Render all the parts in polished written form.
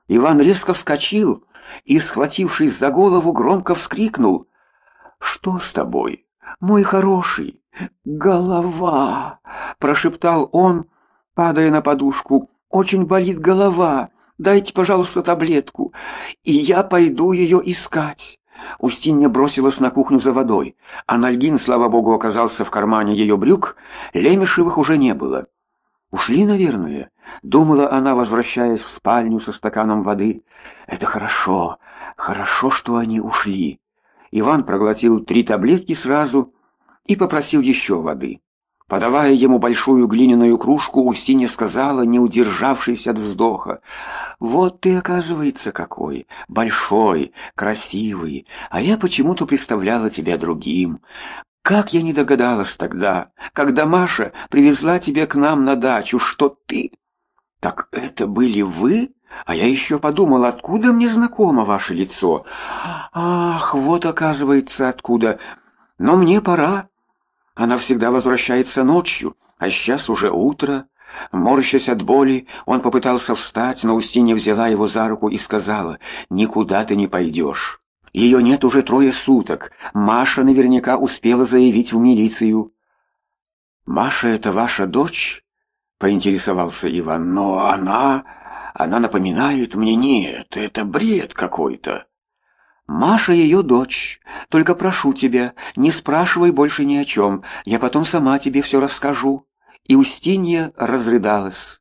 Иван резко вскочил и, схватившись за голову, громко вскрикнул: «Что с тобой, мой хороший?» «Голова!» — прошептал он, падая на подушку. «Очень болит голова. Дайте, пожалуйста, таблетку, и я пойду ее искать». Устинья бросилась на кухню за водой. Анальгин, слава богу, оказался в кармане ее брюк. Лемешевых уже не было. «Ушли, наверное», — думала она, возвращаясь в спальню со стаканом воды. «Это хорошо, хорошо, что они ушли». Иван проглотил 3 таблетки сразу и попросил еще воды. Подавая ему большую глиняную кружку, Устинья сказала, не удержавшись от вздоха: «Вот ты, оказывается, какой! Большой, красивый, а я почему-то представляла тебя другим. Как я не догадалась тогда, когда Маша привезла тебя к нам на дачу, что ты...» «Так это были вы? А я еще подумала, откуда мне знакомо ваше лицо?» «Ах, вот, оказывается, откуда. Но мне пора. Она всегда возвращается ночью, а сейчас уже утро». Морщась от боли, он попытался встать, но Устинья взяла его за руку и сказала: «Никуда ты не пойдешь. Ее нет уже 3 суток. Маша наверняка успела заявить в милицию». «Маша — это ваша дочь?» — поинтересовался Иван. «Но она напоминает мне... Нет, это бред какой-то». «Маша ее дочь. Только прошу тебя, не спрашивай больше ни о чем. Я потом сама тебе все расскажу». И Устинья разрыдалась.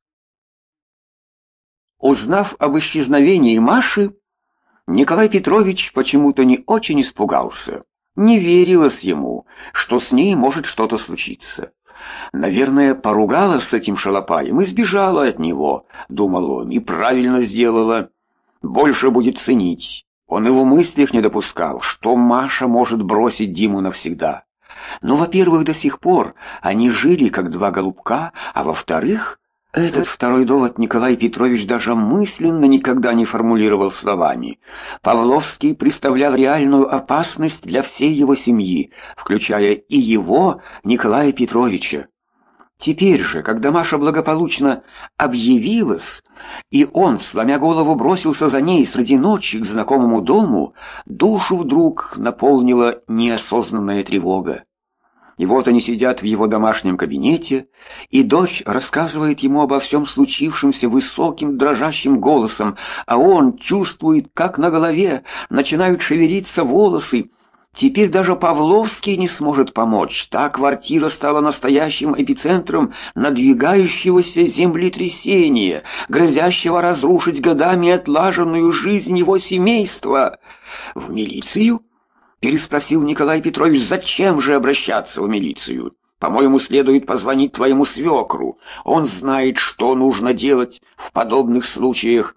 Узнав об исчезновении Маши, Николай Петрович почему-то не очень испугался. Не верилось ему, что с ней может что-то случиться. «Наверное, поругалась с этим шалопаем и сбежала от него», — думал он, — «и правильно сделала. Больше будет ценить». Он и в мыслях не допускал, что Маша может бросить Диму навсегда. Но, во-первых, до сих пор они жили как 2 голубка, а во-вторых, этот второй довод Николай Петрович даже мысленно никогда не формулировал словами. Павловский представлял реальную опасность для всей его семьи, включая и его, Николая Петровича. Теперь же, когда Маша благополучно объявилась, и он, сломя голову, бросился за ней среди ночи к знакомому дому, душу вдруг наполнила неосознанная тревога. И вот они сидят в его домашнем кабинете, и дочь рассказывает ему обо всем случившемся высоким дрожащим голосом, а он чувствует, как на голове начинают шевелиться волосы. Теперь даже Павловский не сможет помочь. Та квартира стала настоящим эпицентром надвигающегося землетрясения, грозящего разрушить годами отлаженную жизнь его семейства. «В милицию?» — переспросил Николай Петрович. «Зачем же обращаться в милицию? По-моему, следует позвонить твоему свекру. Он знает, что нужно делать в подобных случаях».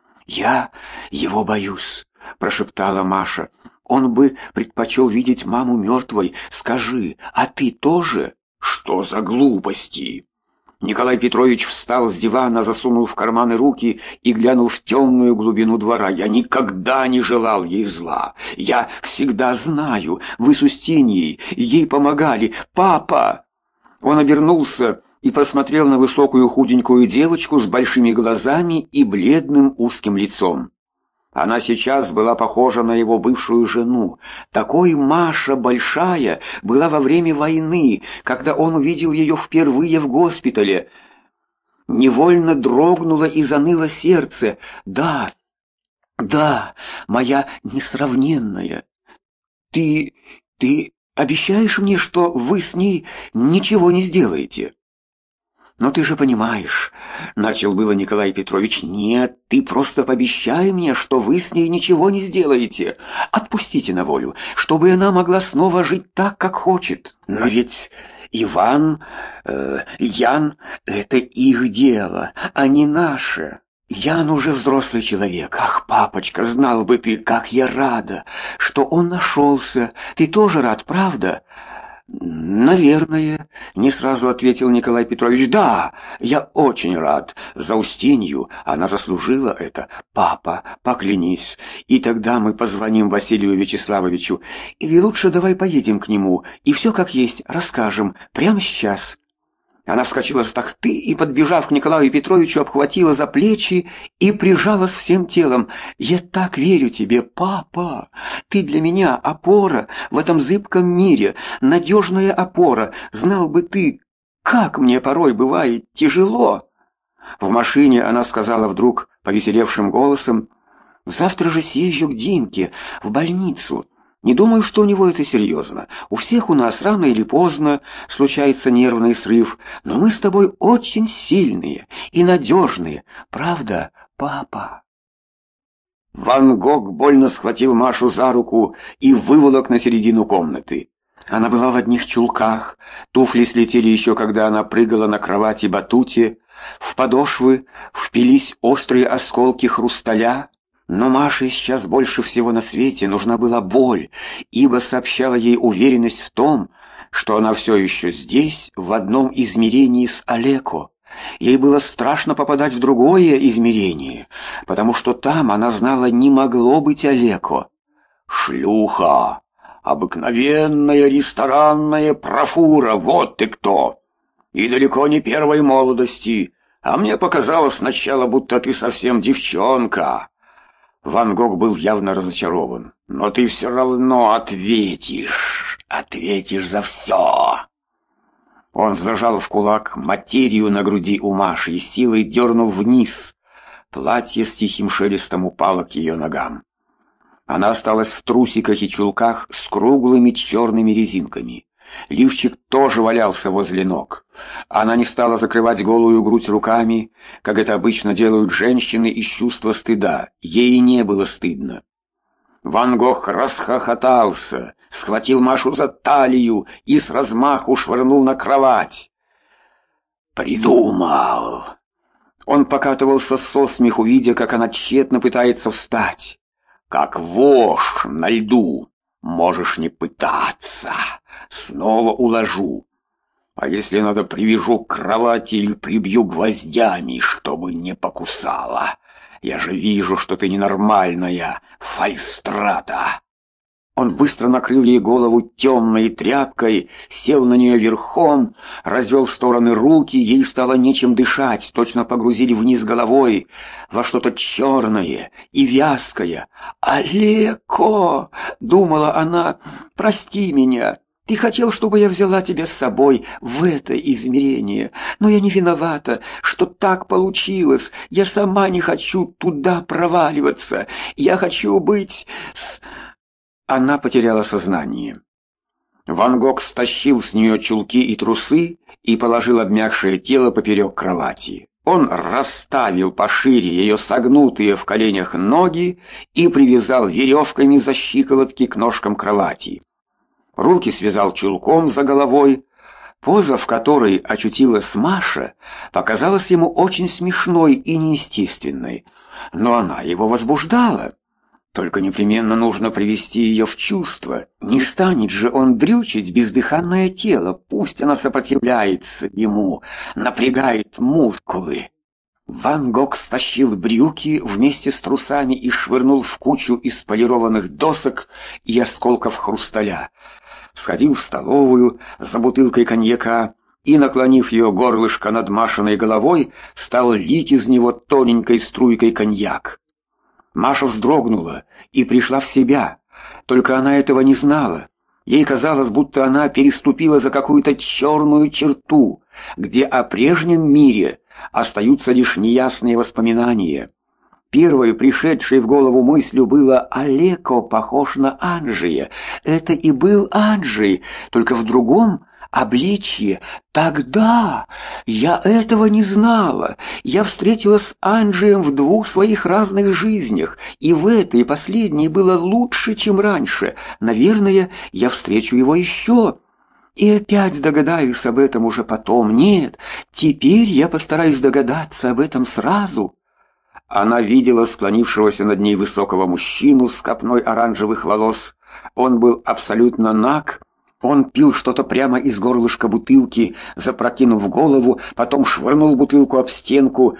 «Я его боюсь», — прошептала Маша. «Он бы предпочел видеть маму мертвой. Скажи, а ты тоже?» «Что за глупости?» Николай Петрович встал с дивана, засунул в карманы руки и глянул в темную глубину двора. «Я никогда не желал ей зла. Я всегда знаю, вы с Устиньей ей помогали. Папа!» Он обернулся и посмотрел на высокую худенькую девочку с большими глазами и бледным узким лицом. Она сейчас была похожа на его бывшую жену. Такой Маша большая была во время войны, когда он увидел ее впервые в госпитале. Невольно дрогнуло и заныло сердце. «Да, да, моя несравненная. Ты обещаешь мне, что вы с ней ничего не сделаете?» «Но ты же понимаешь», — начал было Николай Петрович. «Нет, ты просто пообещай мне, что вы с ней ничего не сделаете. Отпустите на волю, чтобы она могла снова жить так, как хочет». «Но ведь Ян — это их дело, а не наше. Ян уже взрослый человек. Ах, папочка, знал бы ты, как я рада, что он нашелся. Ты тоже рад, правда?» «Наверное», — не сразу ответил Николай Петрович. «Да, я очень рад за Устинью, она заслужила это. Папа, поклянись, и тогда мы позвоним Василию Вячеславовичу. Или лучше давай поедем к нему и все как есть расскажем прямо сейчас». Она вскочила с тахты и, подбежав к Николаю Петровичу, обхватила за плечи и прижалась всем телом. «Я так верю тебе, папа! Ты для меня опора в этом зыбком мире, надежная опора. Знал бы ты, как мне порой бывает тяжело!» В машине она сказала вдруг повеселевшим голосом: «Завтра же съезжу к Димке в больницу. Не думаю, что у него это серьезно. У всех у нас рано или поздно случается нервный срыв, но мы с тобой очень сильные и надежные. Правда, папа?» Ван Гог больно схватил Машу за руку и выволок на середину комнаты. Она была в одних чулках, туфли слетели еще, когда она прыгала на кровати-батуте, в подошвы впились острые осколки хрусталя. Но Маше сейчас больше всего на свете нужна была боль, ибо сообщала ей уверенность в том, что она все еще здесь, в одном измерении с Олеко. Ей было страшно попадать в другое измерение, потому что там, она знала, не могло быть Олеко. «Шлюха! Обыкновенная ресторанная профура, вот ты кто! И далеко не первой молодости, а мне показалось сначала, будто ты совсем девчонка». Ван Гог был явно разочарован. «Но ты все равно ответишь за все!» Он зажал в кулак материю на груди у Маши и силой дернул вниз. Платье с тихим шелестом упало к ее ногам. Она осталась в трусиках и чулках с круглыми черными резинками. Лифчик тоже валялся возле ног. Она не стала закрывать голую грудь руками, как это обычно делают женщины из чувства стыда. Ей не было стыдно. Ван Гог расхохотался, схватил Машу за талию и с размаху швырнул на кровать. «Придумал!» Он покатывался со смеху, видя, как она тщетно пытается встать. «Как вошь на льду! Можешь не пытаться! Снова уложу. А если надо, привяжу к кровати или прибью гвоздями, чтобы не покусала. Я же вижу, что ты ненормальная, фальстрата». Он быстро накрыл ей голову темной тряпкой, сел на нее верхом, развел в стороны руки, ей стало нечем дышать, точно погрузили вниз головой во что-то черное и вязкое. «Олеко!» — думала она, — «прости меня. Ты хотел, чтобы я взяла тебя с собой в это измерение, но я не виновата, что так получилось. Я сама не хочу туда проваливаться. Я хочу быть с...» Она потеряла сознание. Ван Гог стащил с нее чулки и трусы и положил обмякшее тело поперек кровати. Он расставил пошире ее согнутые в коленях ноги и привязал веревками за щиколотки к ножкам кровати. Руки связал чулком за головой. Поза, в которой очутилась Маша, показалась ему очень смешной и неестественной, но она его возбуждала. Только непременно нужно привести ее в чувство. Не станет же он дрючить бездыханное тело, пусть она сопротивляется ему, напрягает мускулы. Ван Гог стащил брюки вместе с трусами и швырнул в кучу из полированных досок и осколков хрусталя. Сходил в столовую за бутылкой коньяка и, наклонив ее горлышко над Машиной головой, стал лить из него тоненькой струйкой коньяк. Маша вздрогнула и пришла в себя, только она этого не знала. Ей казалось, будто она переступила за какую-то черную черту, где о прежнем мире остаются лишь неясные воспоминания. Первой пришедшей в голову мыслью было: «Олеко похож на Анджия». Это и был Анджей, только в другом обличье. Тогда я этого не знала. Я встретилась с Анджием в двух своих разных жизнях, и в этой последней было лучше, чем раньше. Наверное, я встречу его еще. И опять догадаюсь об этом уже потом. Нет, теперь я постараюсь догадаться об этом сразу. Она видела склонившегося над ней высокого мужчину с копной оранжевых волос. Он был абсолютно наг. Он пил что-то прямо из горлышка бутылки, запрокинув голову, потом швырнул бутылку об стенку.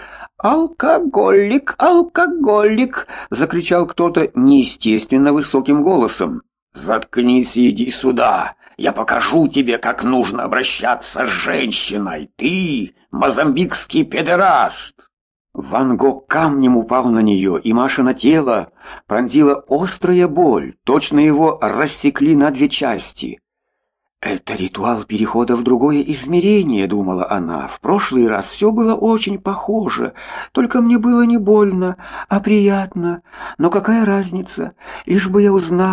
«Алкоголик, алкоголик!» — закричал кто-то неестественно высоким голосом. «Заткнись и иди сюда. Я покажу тебе, как нужно обращаться с женщиной. Ты мозамбикский педераст!» Ван Гог камнем упал на нее, и Машино тело пронзила острая боль. Точно его рассекли на две части. «Это ритуал перехода в другое измерение», — думала она. «В прошлый раз все было очень похоже, только мне было не больно, а приятно. Но какая разница? Лишь бы я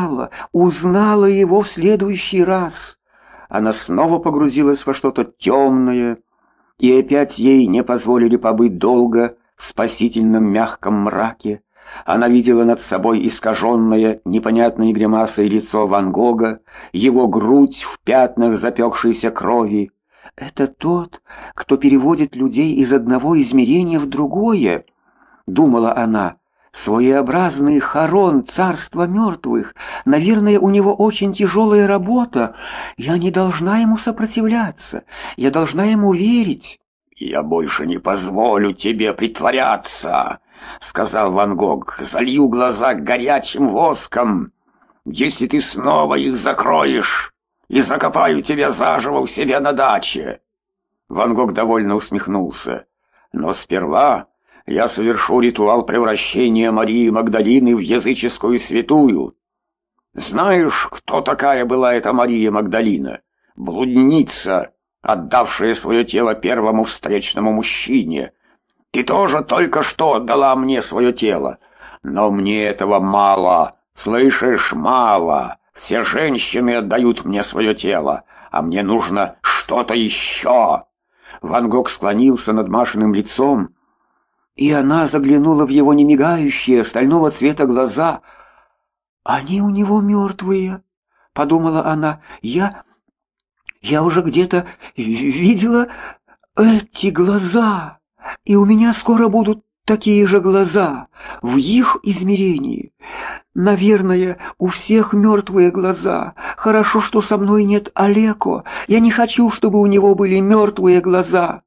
узнала его в следующий раз». Она снова погрузилась во что-то темное, и опять ей не позволили побыть долго в спасительном мягком мраке. Она видела над собой искаженное непонятной гримасой лицо Ван Гога, его грудь в пятнах запекшейся крови. «Это тот, кто переводит людей из одного измерения в другое», — думала она. «Своеобразный Харон царства мертвых. Наверное, у него очень тяжелая работа. Я не должна ему сопротивляться. Я должна ему верить». «Я больше не позволю тебе притворяться», — сказал Ван Гог. «Залью глаза горячим воском, если ты снова их закроешь, и закопаю тебя заживо у себя на даче». Ван Гог довольно усмехнулся. «Но сперва я совершу ритуал превращения Марии Магдалины в языческую святую. Знаешь, кто такая была эта Мария Магдалина? Блудница, отдавшая свое тело первому встречному мужчине. Ты тоже только что отдала мне свое тело. Но мне этого мало, слышишь, мало. Все женщины отдают мне свое тело, а мне нужно что-то еще». Ван Гог склонился над Машиным лицом, и она заглянула в его немигающие, стального цвета глаза. «Они у него мертвые», — подумала она. Я уже где-то видела эти глаза, и у меня скоро будут такие же глаза в их измерении. Наверное, у всех мертвые глаза. Хорошо, что со мной нет Олеко. Я не хочу, чтобы у него были мертвые глаза».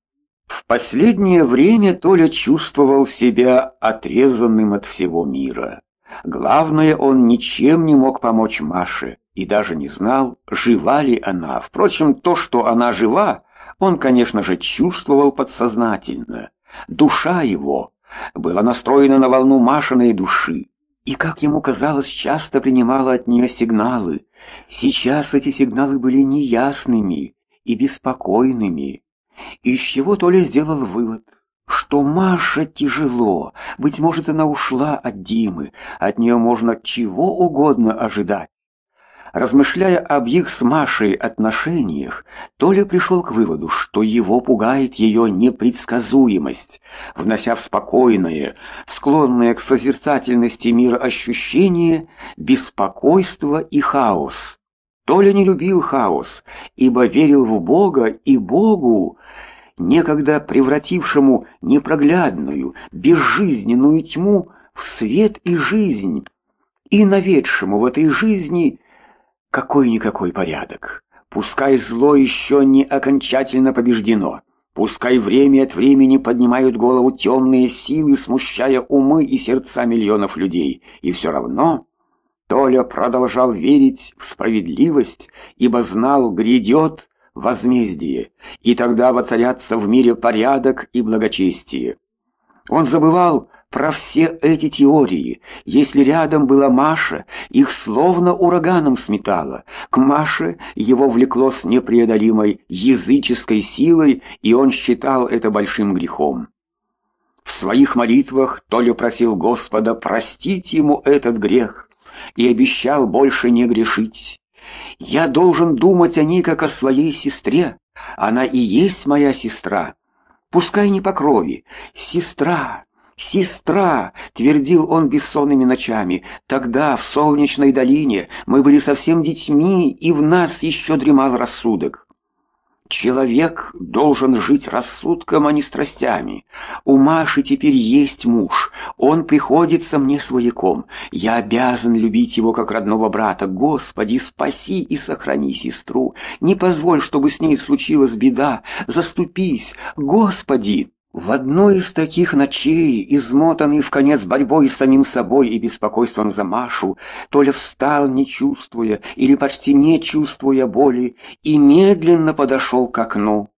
В последнее время Толя чувствовал себя отрезанным от всего мира. Главное, он ничем не мог помочь Маше и даже не знал, жива ли она. Впрочем, то, что она жива, он, конечно же, чувствовал подсознательно. Душа его была настроена на волну Машиной души, и, как ему казалось, часто принимала от нее сигналы. Сейчас эти сигналы были неясными и беспокойными, из чего Толя сделал вывод, что Маше тяжело. Быть может, она ушла от Димы, от нее можно чего угодно ожидать. Размышляя об их с Машей отношениях, Толя пришел к выводу, что его пугает ее непредсказуемость, внося в спокойное, склонное к созерцательности мира ощущение беспокойства и хаос. Толя не любил хаос, ибо верил в Бога и Богу, некогда превратившему непроглядную, безжизненную тьму в свет и жизнь, и наведшему в этой жизни какой-никакой порядок. Пускай зло еще не окончательно побеждено, пускай время от времени поднимают голову темные силы, смущая умы и сердца миллионов людей, и все равно Толя продолжал верить в справедливость, ибо знал, грядет возмездие, и тогда воцарятся в мире порядок и благочестие. Он забывал про все эти теории. Если рядом была Маша, их словно ураганом сметало. К Маше его влекло с непреодолимой языческой силой, и он считал это большим грехом. В своих молитвах Толя просил Господа простить ему этот грех и обещал больше не грешить. «Я должен думать о ней как о своей сестре. Она и есть моя сестра. Пускай не по крови. Сестра, сестра!» — твердил он бессонными ночами. «Тогда, в солнечной долине, мы были совсем детьми, и в нас еще дремал рассудок». Человек должен жить рассудком, а не страстями. У Маши теперь есть муж. Он приходится мне свояком. Я обязан любить его как родного брата. Господи, спаси и сохрани сестру. Не позволь, чтобы с ней случилась беда. Заступись, Господи. В одной из таких ночей, измотанный вконец борьбой с самим собой и беспокойством за Машу, Толя встал, не чувствуя или почти не чувствуя боли, и медленно подошел к окну.